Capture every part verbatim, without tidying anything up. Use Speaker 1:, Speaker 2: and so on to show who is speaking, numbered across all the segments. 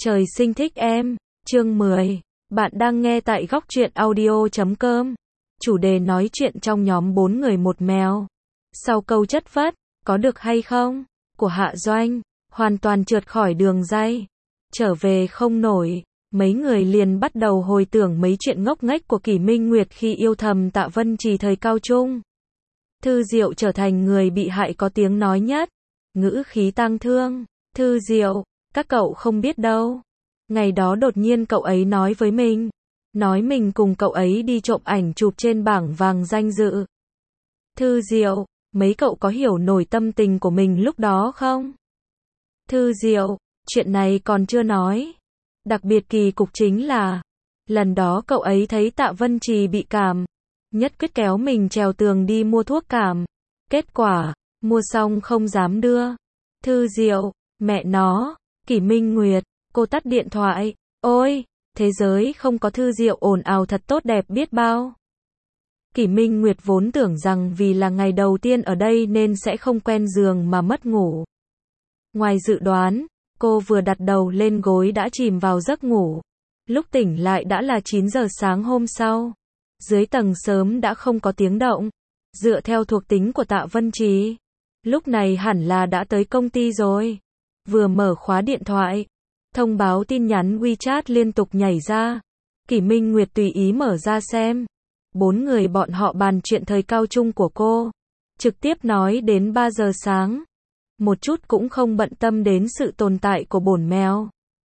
Speaker 1: Trời sinh thích em, chương mười. Bạn đang nghe tại góc truyện audio chấm com. Chủ đề nói chuyện trong nhóm bốn người một mèo. Sau câu chất vấn, có được hay không, của Hạ Doanh, hoàn toàn trượt khỏi đường ray. Trở về không nổi, mấy người liền bắt đầu hồi tưởng mấy chuyện ngốc nghếch của Kỷ Minh Nguyệt khi yêu thầm Tạ Vân Trì thời cao trung. Thư Diệu trở thành người bị hại có tiếng nói nhất. Ngữ khí tang thương. Thư Diệu, các cậu không biết đâu. Ngày đó đột nhiên cậu ấy nói với mình. Nói mình cùng cậu ấy đi trộm ảnh chụp trên bảng vàng danh dự. Thư Diệu, mấy cậu có hiểu nổi tâm tình của mình lúc đó không? Thư Diệu, chuyện này còn chưa nói. Đặc biệt kỳ cục chính là, lần đó cậu ấy thấy Tạ Vân Trì bị cảm, nhất quyết kéo mình trèo tường đi mua thuốc cảm. Kết quả, mua xong không dám đưa. Thư Diệu, mẹ nó, Kỷ Minh Nguyệt, cô tắt điện thoại. Ôi, thế giới không có Thư Diệu ồn ào thật tốt đẹp biết bao. Kỷ Minh Nguyệt vốn tưởng rằng vì là ngày đầu tiên ở đây nên sẽ không quen giường mà mất ngủ. Ngoài dự đoán, cô vừa đặt đầu lên gối đã chìm vào giấc ngủ. Lúc tỉnh lại đã là chín giờ sáng hôm sau. Dưới tầng sớm đã không có tiếng động. Dựa theo thuộc tính của Tạ Vân Trì, lúc này hẳn là đã tới công ty rồi. Vừa mở khóa điện thoại, thông báo tin nhắn WeChat liên tục nhảy ra. Kỷ Minh Nguyệt tùy ý mở ra xem. Bốn người bọn họ bàn chuyện thời cao trung của cô. Trực tiếp nói đến ba giờ sáng. Một chút cũng không bận tâm đến sự tồn tại của bổn mèo.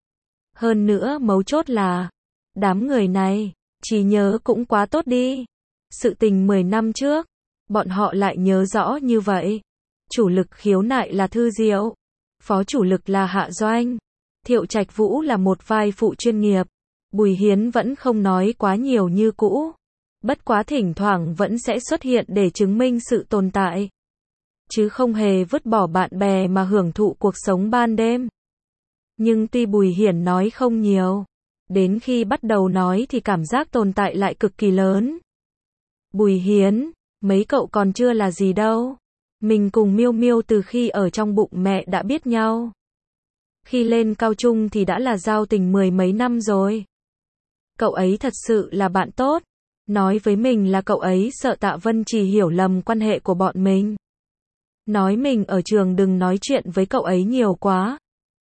Speaker 1: Hơn nữa mấu chốt là, đám người này, chỉ nhớ cũng quá tốt đi. Sự tình mười năm trước, bọn họ lại nhớ rõ như vậy. Chủ lực khiếu nại là Thư Diệu. Phó chủ lực là Hạ Doanh. Thiệu Trạch Vũ là một vai phụ chuyên nghiệp. Bùi Hiến vẫn không nói quá nhiều như cũ. Bất quá thỉnh thoảng vẫn sẽ xuất hiện để chứng minh sự tồn tại. Chứ không hề vứt bỏ bạn bè mà hưởng thụ cuộc sống ban đêm. Nhưng tuy Bùi Hiển nói không nhiều, đến khi bắt đầu nói thì cảm giác tồn tại lại cực kỳ lớn. Bùi Hiến, mấy cậu còn chưa là gì đâu. Mình cùng Miêu Miêu từ khi ở trong bụng mẹ đã biết nhau. Khi lên cao trung thì đã là giao tình mười mấy năm rồi. Cậu ấy thật sự là bạn tốt. Nói với mình là cậu ấy sợ Tạ Vân Trì hiểu lầm quan hệ của bọn mình. Nói mình ở trường đừng nói chuyện với cậu ấy nhiều quá.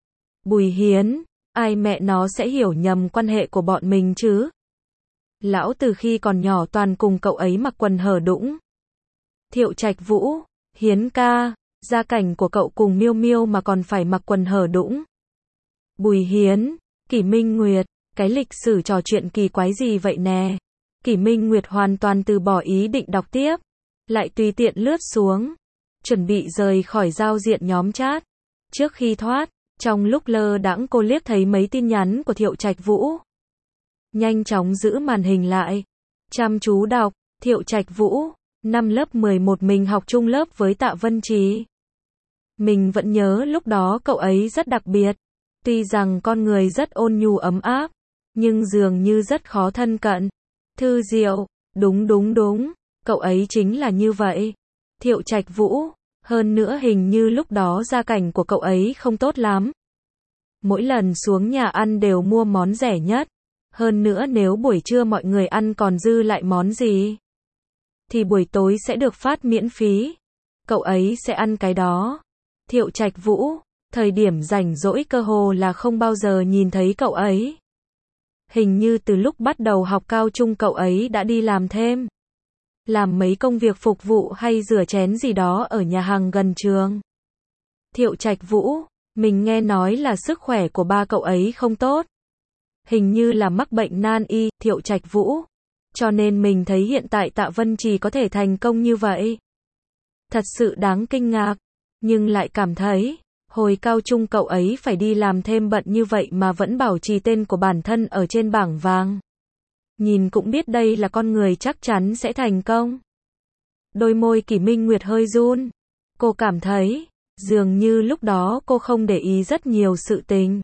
Speaker 1: Bùi Hiến, ai mẹ nó sẽ hiểu nhầm quan hệ của bọn mình chứ? Lão từ khi còn nhỏ toàn cùng cậu ấy mặc quần hở đũng. Thiệu Trạch Vũ, Hiến ca, gia cảnh của cậu cùng Miêu Miêu mà còn phải mặc quần hở đũng. Bùi Hiến, Kỷ Minh Nguyệt, cái lịch sử trò chuyện kỳ quái gì vậy nè? Kỷ Minh Nguyệt hoàn toàn từ bỏ ý định đọc tiếp, lại tùy tiện lướt xuống, chuẩn bị rời khỏi giao diện nhóm chat. Trước khi thoát, trong lúc lơ đãng cô liếc thấy mấy tin nhắn của Thiệu Trạch Vũ. Nhanh chóng giữ màn hình lại, chăm chú đọc. Thiệu Trạch Vũ, năm lớp mười một mình học chung lớp với Tạ Vân Trì. Mình vẫn nhớ lúc đó cậu ấy rất đặc biệt. Tuy rằng con người rất ôn nhu ấm áp, nhưng dường như rất khó thân cận. Thư Diệu, đúng đúng đúng, cậu ấy chính là như vậy. Thiệu Trạch Vũ, hơn nữa hình như lúc đó gia cảnh của cậu ấy không tốt lắm. Mỗi lần xuống nhà ăn đều mua món rẻ nhất. Hơn nữa nếu buổi trưa mọi người ăn còn dư lại món gì, thì buổi tối sẽ được phát miễn phí. Cậu ấy sẽ ăn cái đó. Thiệu Trạch Vũ, thời điểm rảnh rỗi cơ hồ là không bao giờ nhìn thấy cậu ấy. Hình như từ lúc bắt đầu học cao trung cậu ấy đã đi làm thêm. Làm mấy công việc phục vụ hay rửa chén gì đó ở nhà hàng gần trường. Thiệu Trạch Vũ, mình nghe nói là sức khỏe của ba cậu ấy không tốt. Hình như là mắc bệnh nan y, Thiệu Trạch Vũ. Cho nên mình thấy hiện tại Tạ Vân Trì có thể thành công như vậy. Thật sự đáng kinh ngạc. Nhưng lại cảm thấy, hồi cao trung cậu ấy phải đi làm thêm bận như vậy mà vẫn bảo trì tên của bản thân ở trên bảng vàng. Nhìn cũng biết đây là con người chắc chắn sẽ thành công. Đôi môi Kỷ Minh Nguyệt hơi run. Cô cảm thấy, dường như lúc đó cô không để ý rất nhiều sự tình.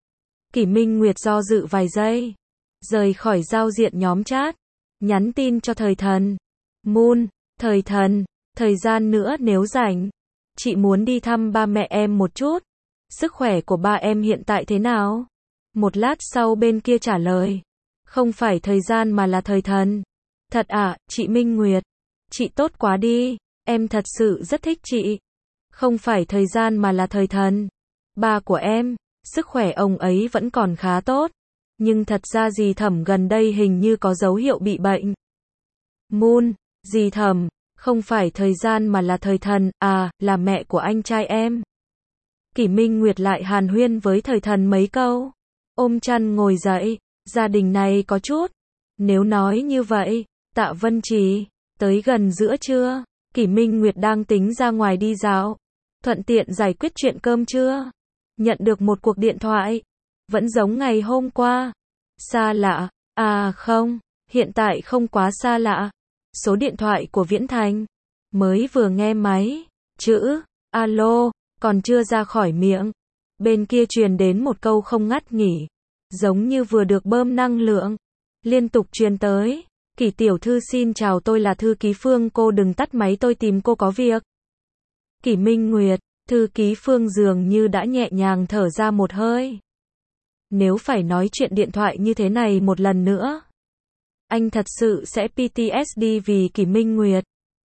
Speaker 1: Kỷ Minh Nguyệt do dự vài giây, rời khỏi giao diện nhóm chat, nhắn tin cho Thời Thần. Moon, Thời Thần, thời gian nữa nếu rảnh, chị muốn đi thăm ba mẹ em một chút. Sức khỏe của ba em hiện tại thế nào? Một lát sau bên kia trả lời. Không phải thời gian mà là thời thần. Thật à, chị Minh Nguyệt. Chị tốt quá đi, em thật sự rất thích chị. Không phải thời gian mà là thời thần. Ba của em, sức khỏe ông ấy vẫn còn khá tốt. Nhưng thật ra dì Thẩm gần đây hình như có dấu hiệu bị bệnh. Moon, dì Thẩm, không phải thời gian mà là thời thần, à, là mẹ của anh trai em. Kỷ Minh Nguyệt lại hàn huyên với thời thần mấy câu. Ôm chăn ngồi dậy, gia đình này có chút. Nếu nói như vậy, Tạ Vân Trì, tới gần giữa trưa, Kỷ Minh Nguyệt đang tính ra ngoài đi dạo. Thuận tiện giải quyết chuyện cơm trưa. Nhận được một cuộc điện thoại. Vẫn giống ngày hôm qua. Xa lạ, à không, hiện tại không quá xa lạ. Số điện thoại của Viễn Thành. Mới vừa nghe máy, chữ, alo, còn chưa ra khỏi miệng. Bên kia truyền đến một câu không ngắt nghỉ. Giống như vừa được bơm năng lượng. Liên tục truyền tới. Kỷ tiểu thư xin chào, tôi là thư ký Phương, cô đừng tắt máy, tôi tìm cô có việc. Kỷ Minh Nguyệt, thư ký Phương dường như đã nhẹ nhàng thở ra một hơi. Nếu phải nói chuyện điện thoại như thế này một lần nữa, anh thật sự sẽ pê tê ét đê vì Kỷ Minh Nguyệt.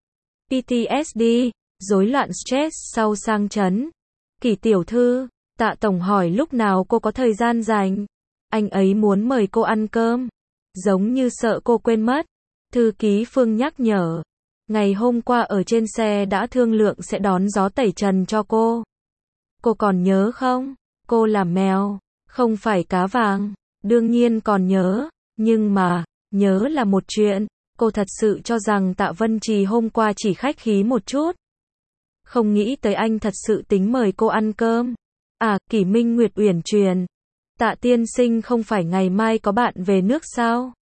Speaker 1: pê tê ét đê, rối loạn stress sau sang chấn. Kỷ tiểu thư, Tạ tổng hỏi lúc nào cô có thời gian rảnh. Anh ấy muốn mời cô ăn cơm. Giống như sợ cô quên mất. Thư ký Phương nhắc nhở. Ngày hôm qua ở trên xe đã thương lượng sẽ đón gió tẩy trần cho cô. Cô còn nhớ không? Cô là mèo, không phải cá vàng. Đương nhiên còn nhớ. Nhưng mà, nhớ là một chuyện. Cô thật sự cho rằng Tạ Vân Trì hôm qua chỉ khách khí một chút. Không nghĩ tới anh thật sự tính mời cô ăn cơm. À, Kỷ Minh Nguyệt uyển chuyển. Tạ tiên sinh không phải ngày mai có bạn về nước sao?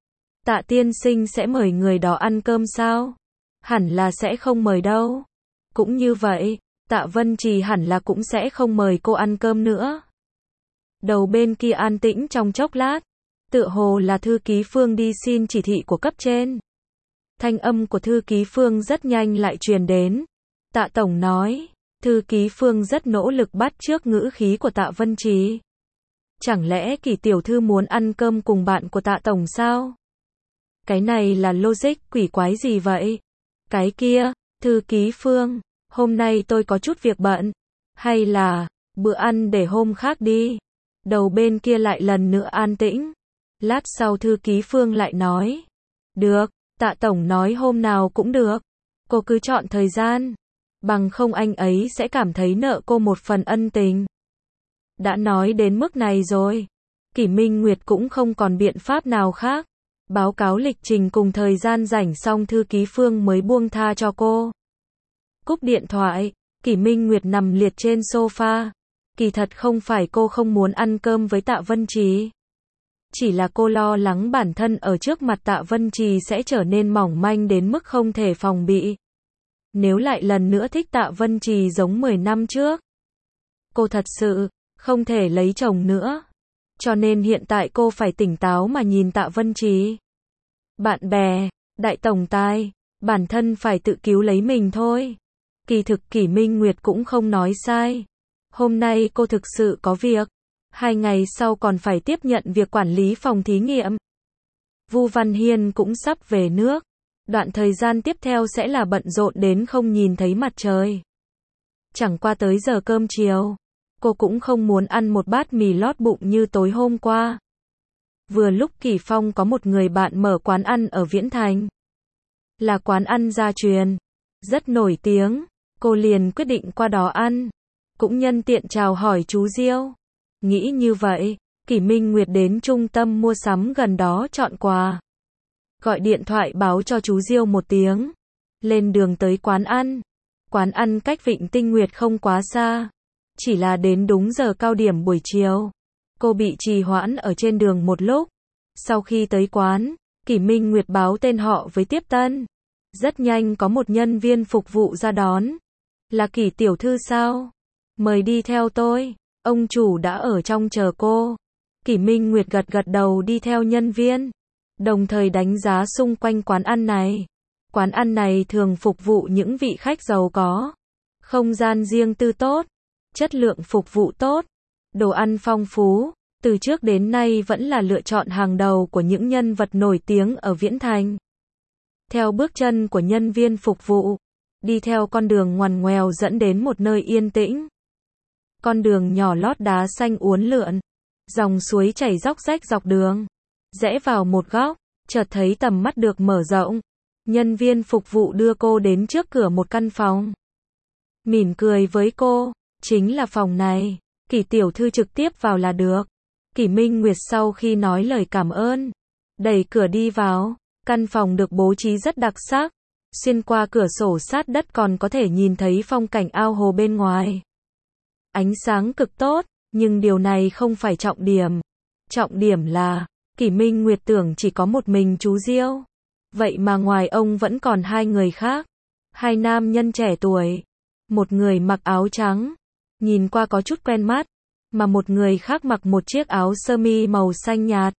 Speaker 1: Tạ tiên sinh sẽ mời người đó ăn cơm sao? Hẳn là sẽ không mời đâu. Cũng như vậy, Tạ Vân Trì hẳn là cũng sẽ không mời cô ăn cơm nữa. Đầu bên kia an tĩnh trong chốc lát. Tựa hồ là thư ký Phương đi xin chỉ thị của cấp trên. Thanh âm của thư ký Phương rất nhanh lại truyền đến. Tạ tổng nói. Thư ký Phương rất nỗ lực bắt chước ngữ khí của Tạ Vân Trì. Chẳng lẽ Kỷ tiểu thư muốn ăn cơm cùng bạn của Tạ tổng sao? Cái này là logic quỷ quái gì vậy? Cái kia, thư ký Phương, hôm nay tôi có chút việc bận. Hay là, bữa ăn để hôm khác đi. Đầu bên kia lại lần nữa an tĩnh. Lát sau thư ký Phương lại nói. Được, Tạ tổng nói hôm nào cũng được. Cô cứ chọn thời gian. Bằng không anh ấy sẽ cảm thấy nợ cô một phần ân tình. Đã nói đến mức này rồi. Kỷ Minh Nguyệt cũng không còn biện pháp nào khác. Báo cáo lịch trình cùng thời gian rảnh xong thư ký Phương mới buông tha cho cô. Cúp điện thoại, Kỷ Minh Nguyệt nằm liệt trên sofa. Kỳ thật không phải cô không muốn ăn cơm với Tạ Vân Trì. Chỉ là cô lo lắng bản thân ở trước mặt Tạ Vân Trì sẽ trở nên mỏng manh đến mức không thể phòng bị. Nếu lại lần nữa thích Tạ Vân Trì giống mười năm trước, cô thật sự không thể lấy chồng nữa. Cho nên hiện tại cô phải tỉnh táo mà nhìn Tạ Vân Trì. Bạn bè, đại tổng tài, bản thân phải tự cứu lấy mình thôi. Kỳ thực Kỷ Minh Nguyệt cũng không nói sai. Hôm nay cô thực sự có việc. Hai ngày sau còn phải tiếp nhận việc quản lý phòng thí nghiệm. Vu Văn Hiên cũng sắp về nước. Đoạn thời gian tiếp theo sẽ là bận rộn đến không nhìn thấy mặt trời. Chẳng qua tới giờ cơm chiều, cô cũng không muốn ăn một bát mì lót bụng như tối hôm qua. Vừa lúc Kỷ Phong có một người bạn mở quán ăn ở Viễn Thành. Là quán ăn gia truyền. Rất nổi tiếng. Cô liền quyết định qua đó ăn. Cũng nhân tiện chào hỏi chú Diêu. Nghĩ như vậy, Kỷ Minh Nguyệt đến trung tâm mua sắm gần đó chọn quà. Gọi điện thoại báo cho chú Diêu một tiếng. Lên đường tới quán ăn. Quán ăn cách Vịnh Tinh Nguyệt không quá xa. Chỉ là đến đúng giờ cao điểm buổi chiều. Cô bị trì hoãn ở trên đường một lúc. Sau khi tới quán, Kỷ Minh Nguyệt báo tên họ với tiếp tân. Rất nhanh có một nhân viên phục vụ ra đón. Là Kỷ tiểu thư sao? Mời đi theo tôi. Ông chủ đã ở trong chờ cô. Kỷ Minh Nguyệt gật gật đầu đi theo nhân viên. Đồng thời đánh giá xung quanh quán ăn này. Quán ăn này thường phục vụ những vị khách giàu có. Không gian riêng tư tốt. Chất lượng phục vụ tốt. Đồ ăn phong phú. từ trước đến nay vẫn là lựa chọn hàng đầu của những nhân vật nổi tiếng ở Viễn Thành. Theo bước chân của nhân viên phục vụ, đi theo con đường ngoằn ngoèo dẫn đến một nơi yên tĩnh. Con đường nhỏ lót đá xanh uốn lượn, dòng suối chảy róc rách dọc đường. Rẽ vào một góc, chợt thấy tầm mắt được mở rộng. Nhân viên phục vụ đưa cô đến trước cửa một căn phòng. Mỉm cười với cô, chính là phòng này, Kỷ tiểu thư trực tiếp vào là được. Kỷ Minh Nguyệt sau khi nói lời cảm ơn, đẩy cửa đi vào. Căn phòng được bố trí rất đặc sắc. Xuyên qua cửa sổ sát đất còn có thể nhìn thấy phong cảnh ao hồ bên ngoài. Ánh sáng cực tốt, nhưng điều này không phải trọng điểm. Trọng điểm là, Kỷ Minh Nguyệt tưởng chỉ có một mình chú Diêu. Vậy mà ngoài ông vẫn còn hai người khác. Hai nam nhân trẻ tuổi. Một người mặc áo trắng, nhìn qua có chút quen mắt, mà một người khác mặc một chiếc áo sơ mi màu xanh nhạt.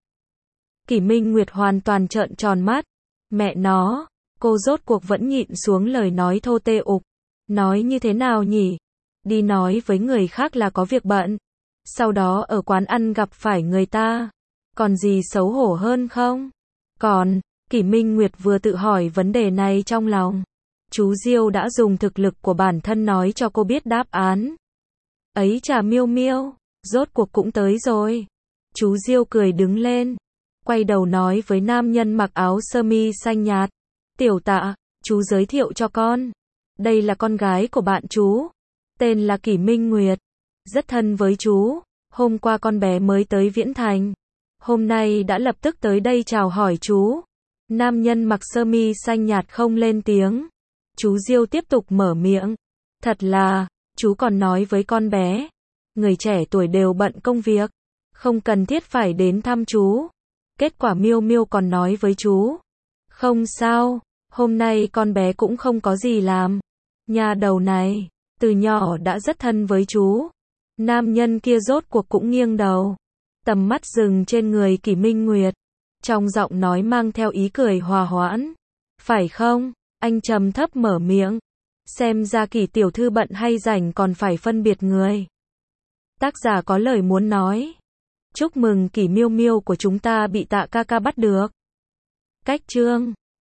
Speaker 1: Kỷ Minh Nguyệt hoàn toàn trợn tròn mắt. Mẹ nó, cô rốt cuộc vẫn nhịn xuống lời nói thô tê ục. Nói như thế nào nhỉ? Đi nói với người khác là có việc bận. Sau đó ở quán ăn gặp phải người ta. Còn gì xấu hổ hơn không? Còn, Kỷ Minh Nguyệt vừa tự hỏi vấn đề này trong lòng. Chú Diêu đã dùng thực lực của bản thân nói cho cô biết đáp án. Ấy chà Miêu Miêu, rốt cuộc cũng tới rồi. Chú Diêu cười đứng lên, quay đầu nói với nam nhân mặc áo sơ mi xanh nhạt. Tiểu Tạ, chú giới thiệu cho con. Đây là con gái của bạn chú. Tên là Kỷ Minh Nguyệt. Rất thân với chú. Hôm qua con bé mới tới Viễn Thành. Hôm nay đã lập tức tới đây chào hỏi chú. Nam nhân mặc sơ mi xanh nhạt không lên tiếng. Chú Diêu tiếp tục mở miệng. Thật là, chú còn nói với con bé. Người trẻ tuổi đều bận công việc. Không cần thiết phải đến thăm chú. Kết quả Miêu Miêu còn nói với chú. Không sao, hôm nay con bé cũng không có gì làm. Nhà đầu này, từ nhỏ đã rất thân với chú. Nam nhân kia rốt cuộc cũng nghiêng đầu. Tầm mắt dừng trên người Kỷ Minh Nguyệt. Trong giọng nói mang theo ý cười hòa hoãn. Phải không? Anh trầm thấp mở miệng. Xem ra Kỷ tiểu thư bận hay rảnh còn phải phân biệt người. Tác giả có lời muốn nói. Chúc mừng Kỷ Miêu Miêu của chúng ta bị Tạ ca ca bắt được. Cách chương